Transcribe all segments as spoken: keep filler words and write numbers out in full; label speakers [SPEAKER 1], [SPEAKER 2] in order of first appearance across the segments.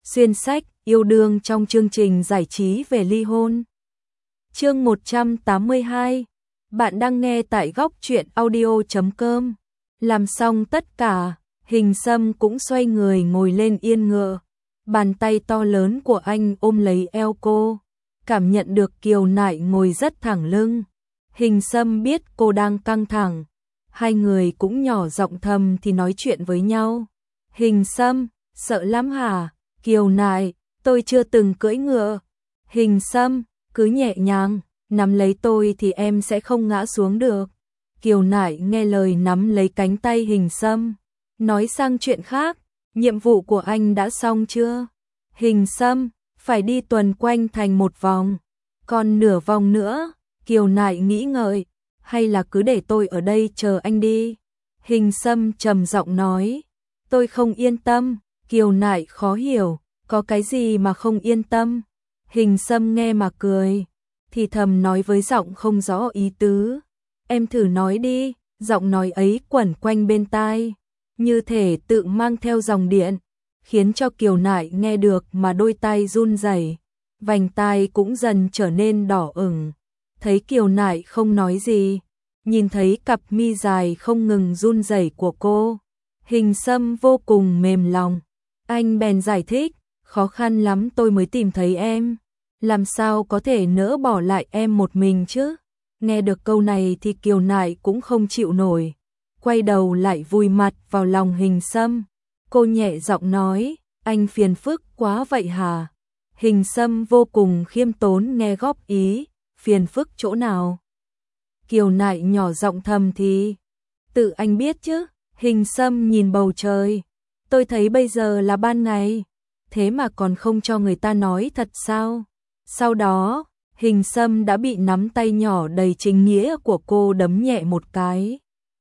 [SPEAKER 1] Xuyên sách, yêu đương trong chương trình giải trí về ly hôn. Chương một trăm tám mươi hai. Bạn đang nghe tại góc truyện audio chấm com. Làm xong tất cả, Hình Sâm cũng xoay người ngồi lên yên ngựa. Bàn tay to lớn của anh ôm lấy eo cô, cảm nhận được Kiều Nại ngồi rất thẳng lưng. Hình Sâm biết cô đang căng thẳng, hai người cũng nhỏ giọng thầm thì nói chuyện với nhau. Hình Sâm, sợ lắm hả? Kiều Nại, tôi chưa từng cưỡi ngựa. Hình Sâm, cứ nhẹ nhàng, nắm lấy tôi thì em sẽ không ngã xuống được. Kiều Nại nghe lời nắm lấy cánh tay Hình Sâm. Nói sang chuyện khác, nhiệm vụ của anh đã xong chưa? Hình Sâm, phải đi tuần quanh thành một vòng. Còn nửa vòng nữa, Kiều Nại nghĩ ngợi, hay là cứ để tôi ở đây chờ anh đi? Hình Sâm trầm giọng nói, tôi không yên tâm. Kiều Nại khó hiểu, có cái gì mà không yên tâm? Hình Sâm nghe mà cười, thì thầm nói với giọng không rõ ý tứ. Em thử nói đi. Giọng nói ấy quẩn quanh bên tai, như thể tự mang theo dòng điện, khiến cho Kiều Nại nghe được mà đôi tai run rẩy, vành tai cũng dần trở nên đỏ ửng. Thấy Kiều Nại không nói gì, nhìn thấy cặp mi dài không ngừng run rẩy của cô, Hình Sâm vô cùng mềm lòng. Anh bèn giải thích, khó khăn lắm tôi mới tìm thấy em, làm sao có thể nỡ bỏ lại em một mình chứ? Nghe được câu này thì Kiều Nại cũng không chịu nổi, quay đầu lại vùi mặt vào lòng Hình Sâm. Cô nhẹ giọng nói, anh phiền phức quá vậy hả? Hình Sâm vô cùng khiêm tốn nghe góp ý, phiền phức chỗ nào? Kiều Nại nhỏ giọng thầm thì, tự anh biết chứ. Hình Sâm nhìn bầu trời, tôi thấy bây giờ là ban ngày, thế mà còn không cho người ta nói thật sao? Sau đó, Hình Sâm đã bị nắm tay nhỏ đầy chính nghĩa của cô đấm nhẹ một cái.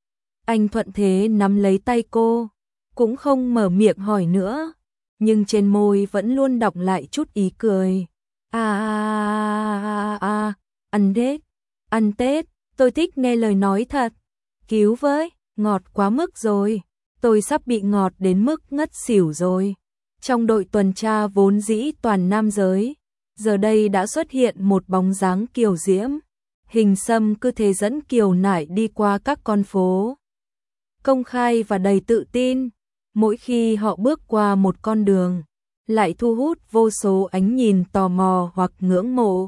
[SPEAKER 1] Anh thuận thế nắm lấy tay cô, cũng không mở miệng hỏi nữa, nhưng trên môi vẫn luôn đọng lại chút ý cười. À à à à, ăn Tết, ăn Tết, tôi thích nghe lời nói thật. Cứu với, ngọt quá mức rồi, tôi sắp bị ngọt đến mức ngất xỉu rồi. Trong đội tuần tra vốn dĩ toàn nam giới, giờ đây đã xuất hiện một bóng dáng kiều diễm. Hình Sâm cứ thế dẫn Kiều Nại đi qua các con phố công khai và đầy tự tin. Mỗi khi họ bước qua một con đường, lại thu hút vô số ánh nhìn tò mò hoặc ngưỡng mộ.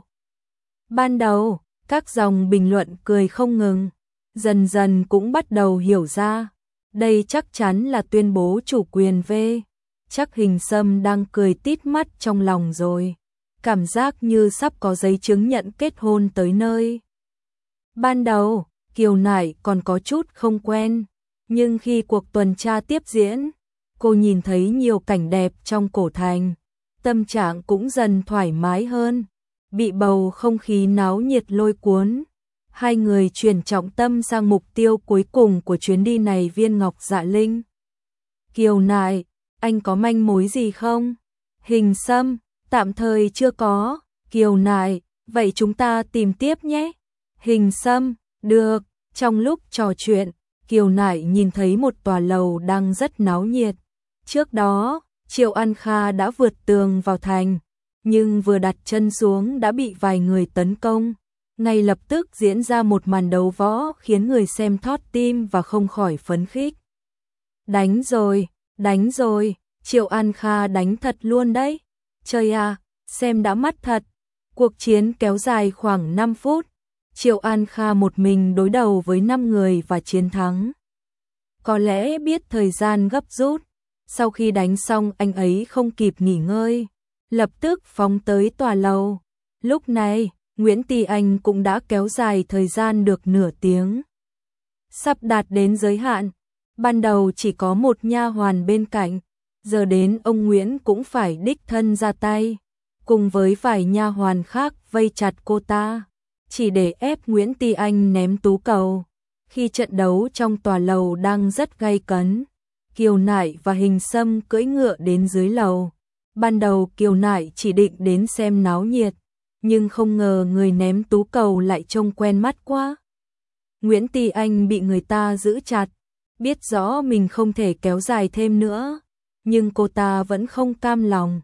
[SPEAKER 1] Ban đầu, các dòng bình luận cười không ngừng, dần dần cũng bắt đầu hiểu ra, đây chắc chắn là tuyên bố chủ quyền về. Chắc Hình Sâm đang cười tít mắt trong lòng rồi, cảm giác như sắp có giấy chứng nhận kết hôn tới nơi. Ban đầu, Kiều Nại còn có chút không quen, nhưng khi cuộc tuần tra tiếp diễn, cô nhìn thấy nhiều cảnh đẹp trong cổ thành, tâm trạng cũng dần thoải mái hơn, bị bầu không khí náo nhiệt lôi cuốn. Hai người chuyển trọng tâm sang mục tiêu cuối cùng của chuyến đi này, viên ngọc dạ linh. Kiều Nại, anh có manh mối gì không? Hình Sâm, tạm thời chưa có. Kiều Nại, vậy chúng ta tìm tiếp nhé. Hình Sâm, được. Trong lúc trò chuyện, Kiều Nại nhìn thấy một tòa lầu đang rất náo nhiệt. Trước đó, Triệu An Kha đã vượt tường vào thành, nhưng vừa đặt chân xuống đã bị vài người tấn công. Ngay lập tức diễn ra một màn đấu võ khiến người xem thót tim và không khỏi phấn khích. Đánh rồi, đánh rồi, Triệu An Kha đánh thật luôn đấy. Trời à, xem đã mắt thật. Cuộc chiến kéo dài khoảng năm phút. Triệu An Kha một mình đối đầu với năm người và chiến thắng. Có lẽ biết thời gian gấp rút, sau khi đánh xong anh ấy không kịp nghỉ ngơi, lập tức phóng tới tòa lầu. Lúc này, Nguyễn Ti Anh cũng đã kéo dài thời gian được nửa tiếng. Sắp đạt đến giới hạn, ban đầu chỉ có một nha hoàn bên cạnh, giờ đến ông Nguyễn cũng phải đích thân ra tay, cùng với vài nha hoàn khác vây chặt cô ta, chỉ để ép Nguyễn Ti Anh ném tú cầu. Khi trận đấu trong tòa lầu đang rất gay cấn, Kiều Nại và Hình Sâm cưỡi ngựa đến dưới lầu. Ban đầu Kiều Nại chỉ định đến xem náo nhiệt, nhưng không ngờ người ném tú cầu lại trông quen mắt quá. Nguyễn Ti Anh bị người ta giữ chặt, biết rõ mình không thể kéo dài thêm nữa, nhưng cô ta vẫn không cam lòng,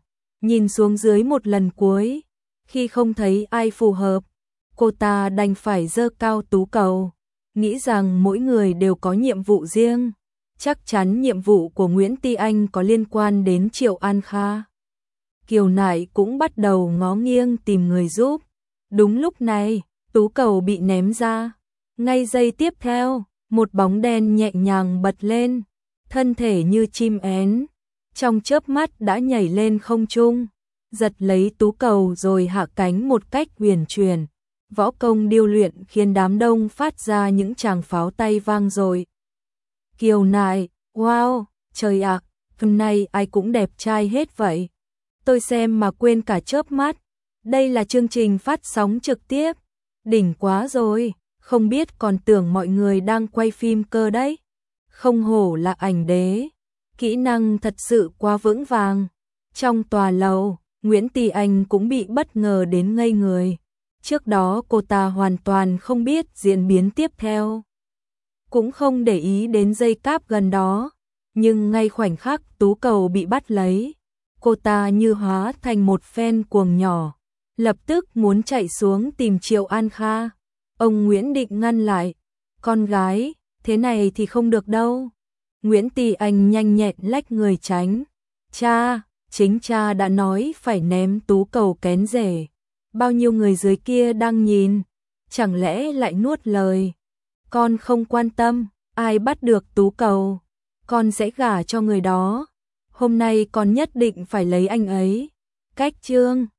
[SPEAKER 1] nhìn xuống dưới một lần cuối, khi không thấy ai phù hợp, cô ta đành phải giơ cao tú cầu, nghĩ rằng mỗi người đều có nhiệm vụ riêng, chắc chắn nhiệm vụ của Nguyễn Ti Anh có liên quan đến Triệu An Kha. Kiều Nại cũng bắt đầu ngó nghiêng tìm người giúp. Đúng lúc này, tú cầu bị ném ra. Ngay giây tiếp theo, một bóng đen nhẹ nhàng bật lên, thân thể như chim én, trong chớp mắt đã nhảy lên không trung, giật lấy tú cầu rồi hạ cánh một cách huyền chuyển. Võ công điêu luyện khiến đám đông phát ra những tràng pháo tay vang dội. Kiều Nại, wow, trời ạ, hôm nay ai cũng đẹp trai hết vậy. Tôi xem mà quên cả chớp mắt. Đây là chương trình phát sóng trực tiếp. Đỉnh quá rồi, không biết còn tưởng mọi người đang quay phim cơ đấy. Không hổ là ảnh đế. Kỹ năng thật sự quá vững vàng. Trong tòa lầu, Nguyễn Ti Anh cũng bị bất ngờ đến ngây người. Trước đó cô ta hoàn toàn không biết diễn biến tiếp theo. Cũng không để ý đến dây cáp gần đó. Nhưng ngay khoảnh khắc tú cầu bị bắt lấy, cô ta như hóa thành một phen cuồng nhỏ, lập tức muốn chạy xuống tìm Triệu An Kha. Ông Nguyễn định ngăn lại, con gái, thế này thì không được đâu. Nguyễn Ti Anh nhanh nhẹn lách người tránh. Cha, chính cha đã nói phải ném tú cầu kén rể. Bao nhiêu người dưới kia đang nhìn, chẳng lẽ lại nuốt lời. Con không quan tâm, ai bắt được tú cầu, con sẽ gả cho người đó. Hôm nay con nhất định phải lấy anh ấy. Cách chương